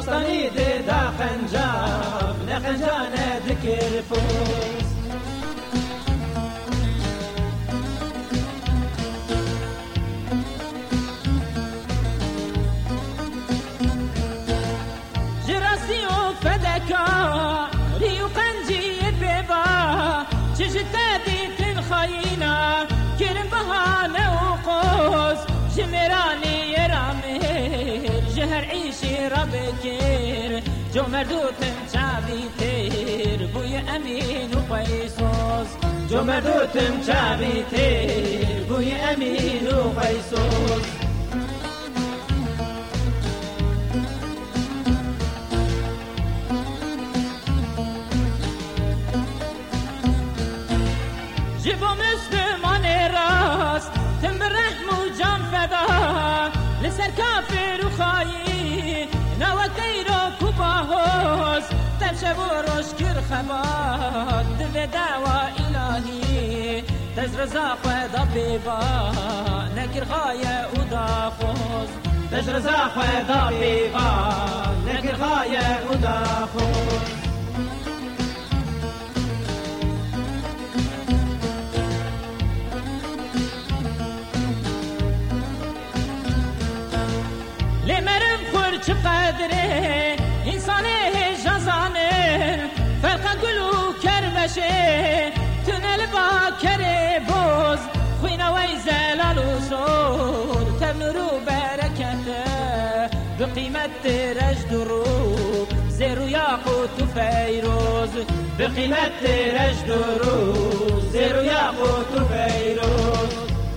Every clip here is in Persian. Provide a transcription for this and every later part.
دوستانی دا خنجاب نه خنجانه دکر پوز جراسی و فدکا ریو قنجی بیبا چشتا دیتن خایینا کرم بهانه و قوز جمرانی رامیر جهر عیشی را بکر جو مردوتن چاوی تیر بوی امین و قیسوز جو مردوتن چاوی تیر بوی امین و قیسوز جبو مسلمان راست تم برحم و جان فدا لسر کافر و خایی نوکی رو کباهوز تم شب و روش کر خباد دو دعوة الهی تز رزا خدا بیبا نکر غایه و داخوز تز رزا خدا بیبا نکر غایه و داخوز لمرم خور چه قدره انسانه جزانه فرق گلو کرمشه تنل با کره بوز خوینه وی زلال و سور تبنور و برکته بقیمت رجد رو زیر و یاقوت و فیروز بقیمت رجد رو زیر و یاقوت و فیروز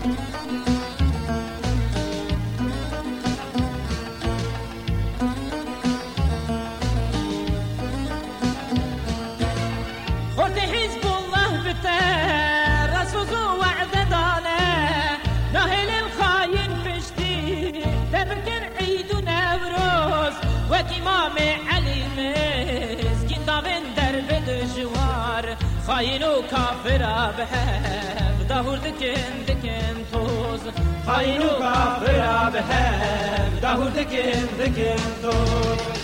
خورد حزب الله بتر رسوز وعد دانه ناهل الخاين فشتي تبكر عيد ونوروز وكمام علي مسكين دافن درب دجوار خاين وكافر بحب دهور دكن توز خاين وكافر بحب دهور دكن توز